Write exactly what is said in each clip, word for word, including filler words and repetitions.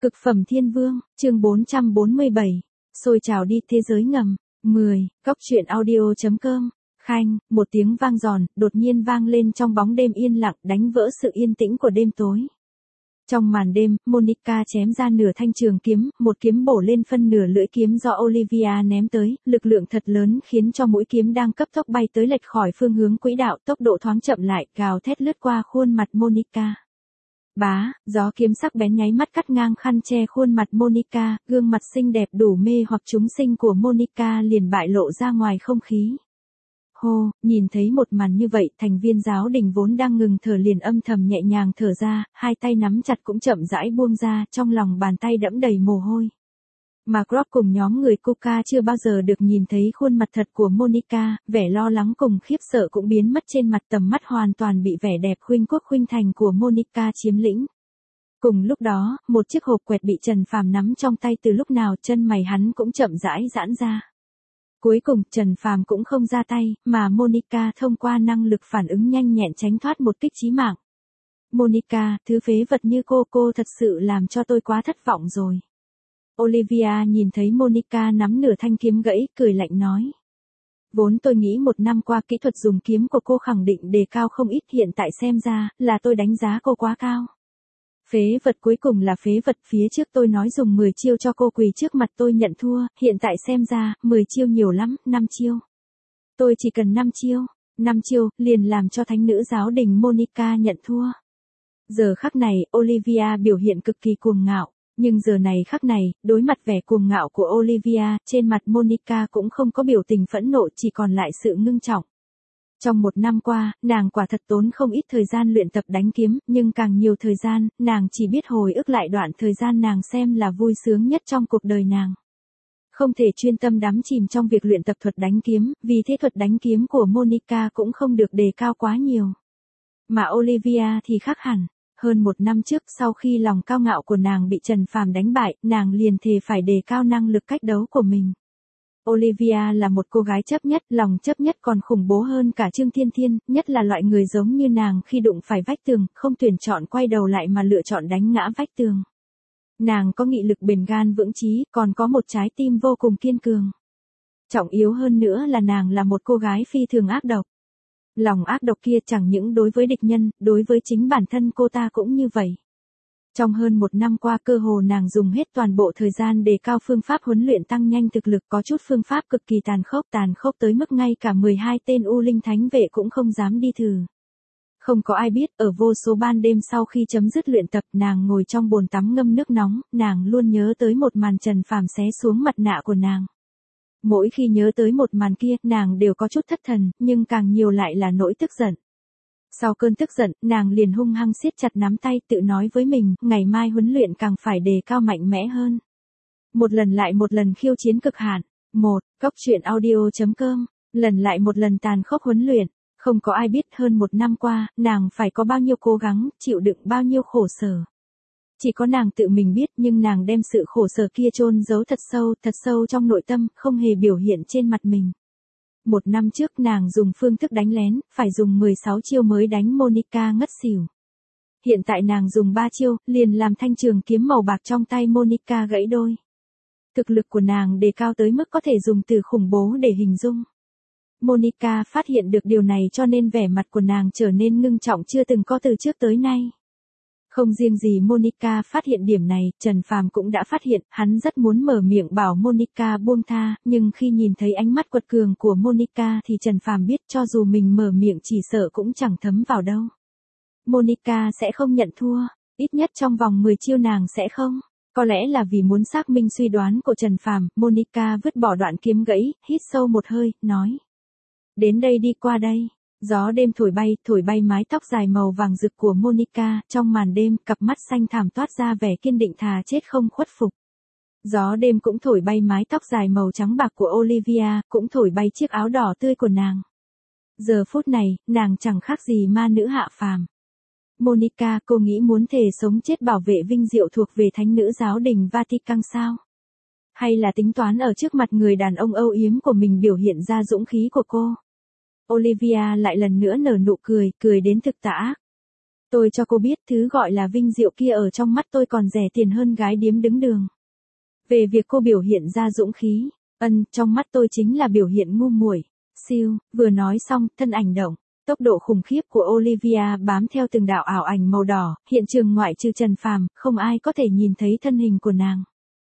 Cực phẩm thiên vương, chương bốn trăm bốn mươi bảy. Xôi trào đi thế giới ngầm. mười. Cốc truyện audio.com. Khanh, một tiếng vang giòn, đột nhiên vang lên trong bóng đêm yên lặng, đánh vỡ sự yên tĩnh của đêm tối. Trong màn đêm, Monica chém ra nửa thanh trường kiếm, một kiếm bổ lên phân nửa lưỡi kiếm do Olivia ném tới, lực lượng thật lớn khiến cho mũi kiếm đang cấp tốc bay tới lệch khỏi phương hướng quỹ đạo, tốc độ thoáng chậm lại, gào thét lướt qua khuôn mặt Monica. Bá, gió kiếm sắc bén nháy mắt cắt ngang khăn che khuôn mặt Monica, gương mặt xinh đẹp đủ mê hoặc chúng sinh của Monica liền bại lộ ra ngoài không khí. Hô, nhìn thấy một màn như vậy, thành viên giáo đình vốn đang ngừng thở liền âm thầm nhẹ nhàng thở ra, hai tay nắm chặt cũng chậm rãi buông ra, trong lòng bàn tay đẫm đầy mồ hôi. Mà Grob cùng nhóm người Coca chưa bao giờ được nhìn thấy khuôn mặt thật của Monica, vẻ lo lắng cùng khiếp sợ cũng biến mất trên mặt, tầm mắt hoàn toàn bị vẻ đẹp khuynh quốc khuynh thành của Monica chiếm lĩnh. Cùng lúc đó, một chiếc hộp quẹt bị Trần Phàm nắm trong tay từ lúc nào, chân mày hắn cũng chậm rãi giãn ra. Cuối cùng, Trần Phàm cũng không ra tay, mà Monica thông qua năng lực phản ứng nhanh nhẹn tránh thoát một kích chí mạng. Monica, thứ phế vật như cô, cô thật sự làm cho tôi quá thất vọng rồi. Olivia nhìn thấy Monica nắm nửa thanh kiếm gãy, cười lạnh nói. Vốn tôi nghĩ một năm qua kỹ thuật dùng kiếm của cô khẳng định đề cao không ít, hiện tại xem ra, là tôi đánh giá cô quá cao. Phế vật, cuối cùng là phế vật, phía trước tôi nói dùng mười chiêu cho cô quỳ trước mặt tôi nhận thua, hiện tại xem ra, mười chiêu nhiều lắm, năm chiêu. Tôi chỉ cần năm chiêu, năm chiêu, liền làm cho thánh nữ giáo đình Monica nhận thua. Giờ khắc này, Olivia biểu hiện cực kỳ cuồng ngạo, nhưng giờ này khắc này, đối mặt vẻ cuồng ngạo của Olivia, trên mặt Monica cũng không có biểu tình phẫn nộ, chỉ còn lại sự ngưng trọng. Trong một năm qua, nàng quả thật tốn không ít thời gian luyện tập đánh kiếm, nhưng càng nhiều thời gian, nàng chỉ biết hồi ức lại đoạn thời gian nàng xem là vui sướng nhất trong cuộc đời nàng. Không thể chuyên tâm đắm chìm trong việc luyện tập thuật đánh kiếm, vì thế thuật đánh kiếm của Monica cũng không được đề cao quá nhiều. Mà Olivia thì khác hẳn. Hơn một năm trước, sau khi lòng cao ngạo của nàng bị Trần Phàm đánh bại, nàng liền thề phải đề cao năng lực cách đấu của mình. Olivia là một cô gái chấp nhất, lòng chấp nhất còn khủng bố hơn cả Trương Thiên Thiên, nhất là loại người giống như nàng khi đụng phải vách tường, không tuyển chọn quay đầu lại mà lựa chọn đánh ngã vách tường. Nàng có nghị lực bền gan vững chí, còn có một trái tim vô cùng kiên cường. Trọng yếu hơn nữa là nàng là một cô gái phi thường ác độc. Lòng ác độc kia chẳng những đối với địch nhân, đối với chính bản thân cô ta cũng như vậy. Trong hơn một năm qua, cơ hồ nàng dùng hết toàn bộ thời gian đề cao phương pháp huấn luyện tăng nhanh thực lực, có chút phương pháp cực kỳ tàn khốc, tàn khốc tới mức ngay cả mười hai tên U Linh Thánh vệ cũng không dám đi thử. Không có ai biết, ở vô số ban đêm sau khi chấm dứt luyện tập, nàng ngồi trong bồn tắm ngâm nước nóng, nàng luôn nhớ tới một màn Trần Phàm xé xuống mặt nạ của nàng. Mỗi khi nhớ tới một màn kia, nàng đều có chút thất thần, nhưng càng nhiều lại là nỗi tức giận. Sau cơn tức giận, nàng liền hung hăng siết chặt nắm tay, tự nói với mình, ngày mai huấn luyện càng phải đề cao mạnh mẽ hơn. Một lần lại một lần khiêu chiến cực hạn. một. Cốc truyện audio.com. Lần lại một lần tàn khốc huấn luyện. Không có ai biết hơn một năm qua, nàng phải có bao nhiêu cố gắng, chịu đựng bao nhiêu khổ sở. Chỉ có nàng tự mình biết, nhưng nàng đem sự khổ sở kia chôn giấu thật sâu, thật sâu trong nội tâm, không hề biểu hiện trên mặt mình. Một năm trước nàng dùng phương thức đánh lén, phải dùng mười sáu chiêu mới đánh Monica ngất xỉu. Hiện tại nàng dùng ba chiêu, liền làm thanh trường kiếm màu bạc trong tay Monica gãy đôi. Thực lực của nàng đề cao tới mức có thể dùng từ khủng bố để hình dung. Monica phát hiện được điều này cho nên vẻ mặt của nàng trở nên ngưng trọng chưa từng có từ trước tới nay. Không riêng gì Monica phát hiện điểm này, Trần Phàm cũng đã phát hiện, hắn rất muốn mở miệng bảo Monica buông tha, nhưng khi nhìn thấy ánh mắt quật cường của Monica thì Trần Phàm biết cho dù mình mở miệng chỉ sợ cũng chẳng thấm vào đâu. Monica sẽ không nhận thua, ít nhất trong vòng mười chiêu nàng sẽ không. Có lẽ là vì muốn xác minh suy đoán của Trần Phàm, Monica vứt bỏ đoạn kiếm gãy, hít sâu một hơi, nói. Đến đây đi, qua đây. Gió đêm thổi bay, thổi bay mái tóc dài màu vàng rực của Monica, trong màn đêm, cặp mắt xanh thẳm toát ra vẻ kiên định thà chết không khuất phục. Gió đêm cũng thổi bay mái tóc dài màu trắng bạc của Olivia, cũng thổi bay chiếc áo đỏ tươi của nàng. Giờ phút này, nàng chẳng khác gì ma nữ hạ phàm. Monica, cô nghĩ muốn thề sống chết bảo vệ vinh diệu thuộc về thánh nữ giáo đình Vatican sao? Hay là tính toán ở trước mặt người đàn ông âu yếm của mình biểu hiện ra dũng khí của cô? Olivia lại lần nữa nở nụ cười, cười đến thực tà ác. Tôi cho cô biết thứ gọi là vinh diệu kia ở trong mắt tôi còn rẻ tiền hơn gái điếm đứng đường. Về việc cô biểu hiện ra dũng khí, ân, trong mắt tôi chính là biểu hiện ngu muội. Siêu, vừa nói xong, thân ảnh động. Tốc độ khủng khiếp của Olivia bám theo từng đạo ảo ảnh màu đỏ, hiện trường ngoại trừ Trần Phàm, không ai có thể nhìn thấy thân hình của nàng.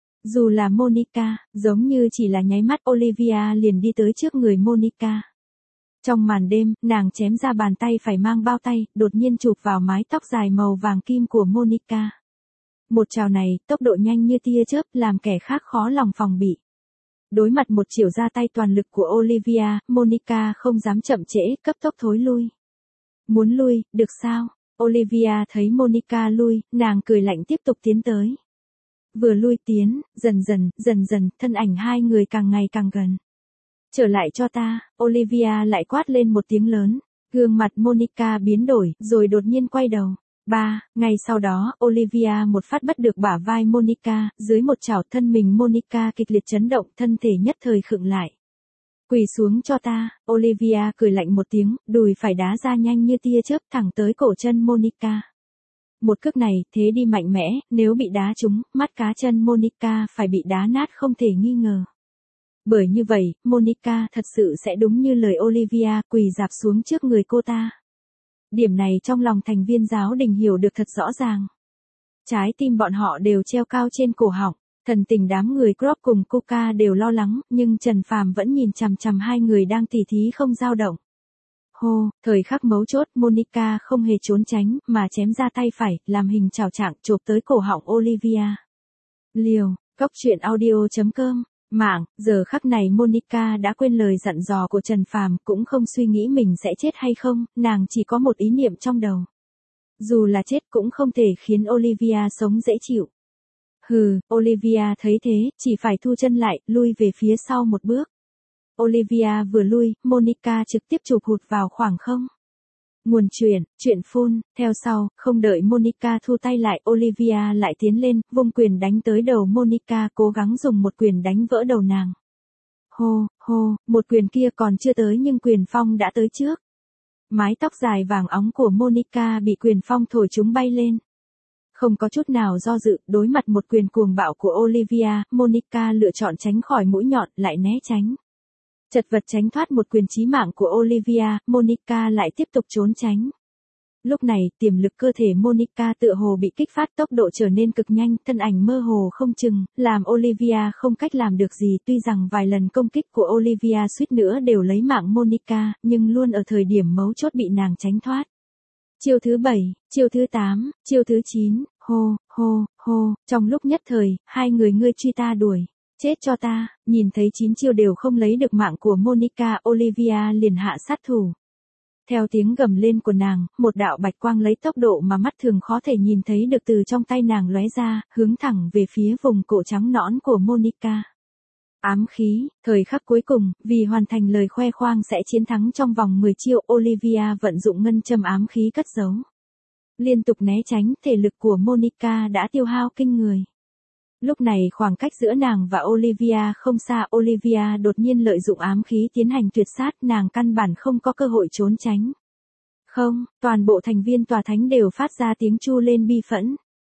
Dù là Monica, giống như chỉ là nháy mắt Olivia liền đi tới trước người Monica. Trong màn đêm, nàng chém ra bàn tay phải mang bao tay, đột nhiên chụp vào mái tóc dài màu vàng kim của Monica. Một trào này, tốc độ nhanh như tia chớp, làm kẻ khác khó lòng phòng bị. Đối mặt một chiều ra tay toàn lực của Olivia, Monica không dám chậm trễ, cấp tốc thối lui. Muốn lui, được sao? Olivia thấy Monica lui, nàng cười lạnh tiếp tục tiến tới. Vừa lui tiến, dần dần, dần dần, thân ảnh hai người càng ngày càng gần. Trở lại cho ta, Olivia lại quát lên một tiếng lớn. Gương mặt Monica biến đổi, rồi đột nhiên quay đầu. Ba, ngày sau đó, Olivia một phát bắt được bả vai Monica, dưới một chảo thân mình Monica kịch liệt chấn động, thân thể nhất thời khựng lại. Quỳ xuống cho ta, Olivia cười lạnh một tiếng, đùi phải đá ra nhanh như tia chớp thẳng tới cổ chân Monica. Một cước này, thế đi mạnh mẽ, nếu bị đá trúng, mắt cá chân Monica phải bị đá nát không thể nghi ngờ. Bởi như vậy, Monica thật sự sẽ đúng như lời Olivia quỳ rạp xuống trước người cô ta. Điểm này trong lòng thành viên giáo đình hiểu được thật rõ ràng. Trái tim bọn họ đều treo cao trên cổ họng, thần tình đám người Crop cùng Coca đều lo lắng, nhưng Trần Phàm vẫn nhìn chằm chằm hai người đang tỉ thí không dao động. Hô, thời khắc mấu chốt, Monica không hề trốn tránh, mà chém ra tay phải, làm hình chào trạng chộp tới cổ họng Olivia. Liều, Cóc truyện audio chấm com. Mạng, giờ khắc này Monica đã quên lời dặn dò của Trần Phàm, cũng không suy nghĩ mình sẽ chết hay không, nàng chỉ có một ý niệm trong đầu. Dù là chết cũng không thể khiến Olivia sống dễ chịu. Hừ, Olivia thấy thế, chỉ phải thu chân lại, lui về phía sau một bước. Olivia vừa lui, Monica trực tiếp chụp hụt vào khoảng không. Nguồn chuyện, chuyện phun, theo sau, không đợi Monica thu tay lại, Olivia lại tiến lên, vung quyền đánh tới đầu Monica, cố gắng dùng một quyền đánh vỡ đầu nàng. Hô, hô, một quyền kia còn chưa tới nhưng quyền phong đã tới trước. Mái tóc dài vàng óng của Monica bị quyền phong thổi chúng bay lên. Không có chút nào do dự, đối mặt một quyền cuồng bạo của Olivia, Monica lựa chọn tránh khỏi mũi nhọn, lại né tránh. Chật vật tránh thoát một quyền chí mạng của Olivia, Monica lại tiếp tục trốn tránh. Lúc này, tiềm lực cơ thể Monica tựa hồ bị kích phát, tốc độ trở nên cực nhanh, thân ảnh mơ hồ không chừng, làm Olivia không cách làm được gì. Tuy rằng vài lần công kích của Olivia suýt nữa đều lấy mạng Monica, nhưng luôn ở thời điểm mấu chốt bị nàng tránh thoát. Chiêu thứ bảy, chiêu thứ tám, chiêu thứ chín, hô, hô, hô, trong lúc nhất thời, hai người ngươi truy ta đuổi. Chết cho ta, nhìn thấy chín chiêu đều không lấy được mạng của Monica, Olivia liền hạ sát thủ. Theo tiếng gầm lên của nàng, một đạo bạch quang lấy tốc độ mà mắt thường khó thể nhìn thấy được từ trong tay nàng lóe ra, hướng thẳng về phía vùng cổ trắng nõn của Monica. Ám khí, thời khắc cuối cùng, vì hoàn thành lời khoe khoang sẽ chiến thắng trong vòng mười chiêu, Olivia vận dụng ngân châm ám khí cất giấu. Liên tục né tránh, thể lực của Monica đã tiêu hao kinh người. Lúc này khoảng cách giữa nàng và Olivia không xa, Olivia đột nhiên lợi dụng ám khí tiến hành tuyệt sát, nàng căn bản không có cơ hội trốn tránh. Không, toàn bộ thành viên tòa thánh đều phát ra tiếng chu lên bi phẫn.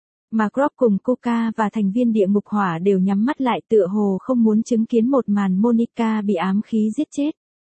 Mà Crop cùng Coca và thành viên địa ngục hỏa đều nhắm mắt lại tựa hồ không muốn chứng kiến một màn Monica bị ám khí giết chết.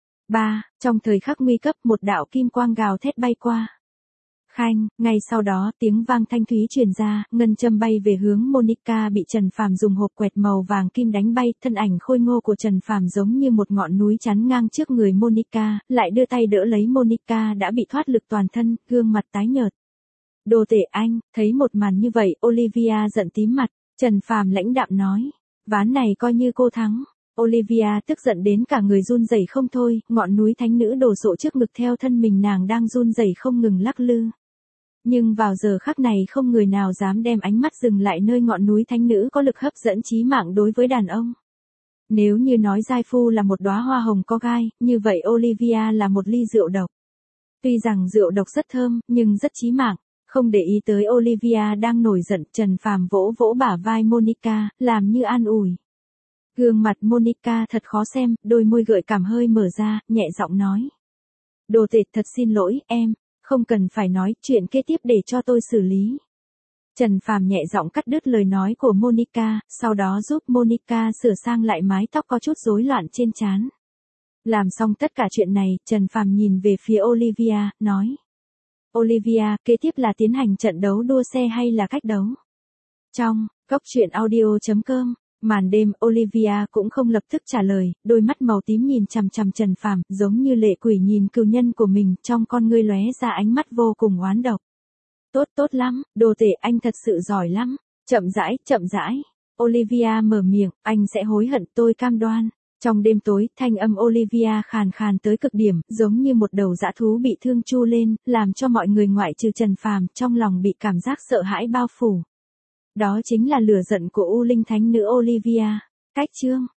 ba. Trong thời khắc nguy cấp, một đạo kim quang gào thét bay qua. Khanh, ngay sau đó, tiếng vang thanh thúy truyền ra, ngân châm bay về hướng Monica bị Trần Phàm dùng hộp quẹt màu vàng kim đánh bay, thân ảnh khôi ngô của Trần Phàm giống như một ngọn núi chắn ngang trước người Monica, lại đưa tay đỡ lấy Monica đã bị thoát lực toàn thân, gương mặt tái nhợt. Đồ tể anh, thấy một màn như vậy, Olivia giận tím mặt, Trần Phàm lãnh đạm nói, ván này coi như cô thắng. Olivia tức giận đến cả người run rẩy không thôi, ngọn núi thánh nữ đổ sộ trước ngực theo thân mình nàng đang run rẩy không ngừng lắc lư. Nhưng vào giờ khắc này không người nào dám đem ánh mắt dừng lại nơi ngọn núi thánh nữ có lực hấp dẫn chí mạng đối với đàn ông. Nếu như nói giai phu là một đóa hoa hồng có gai, như vậy Olivia là một ly rượu độc. Tuy rằng rượu độc rất thơm, nhưng rất chí mạng. Không để ý tới Olivia đang nổi giận, Trần Phàm vỗ vỗ bả vai Monica, làm như an ủi. Gương mặt Monica thật khó xem, đôi môi gợi cảm hơi mở ra, nhẹ giọng nói. Đồ tệ, thật xin lỗi, em. Không cần phải nói, chuyện kế tiếp để cho tôi xử lý. Trần Phàm nhẹ giọng cắt đứt lời nói của Monica, sau đó giúp Monica sửa sang lại mái tóc có chút rối loạn trên trán. Làm xong tất cả chuyện này, Trần Phàm nhìn về phía Olivia, nói. Olivia, kế tiếp là tiến hành trận đấu đua xe hay là cách đấu? Trong, góc truyện audio chấm com, màn đêm, Olivia cũng không lập tức trả lời, đôi mắt màu tím nhìn chằm chằm Trần Phàm, giống như lệ quỷ nhìn cừu nhân của mình, trong con ngươi lóe ra ánh mắt vô cùng oán độc. Tốt tốt lắm, đồ tể, anh thật sự giỏi lắm. Chậm rãi, chậm rãi. Olivia mở miệng, anh sẽ hối hận, tôi cam đoan. Trong đêm tối, thanh âm Olivia khàn khàn tới cực điểm, giống như một đầu dã thú bị thương chu lên, làm cho mọi người ngoại trừ Trần Phàm trong lòng bị cảm giác sợ hãi bao phủ. Đó chính là lửa giận của U Linh Thánh Nữ Olivia. Cách chương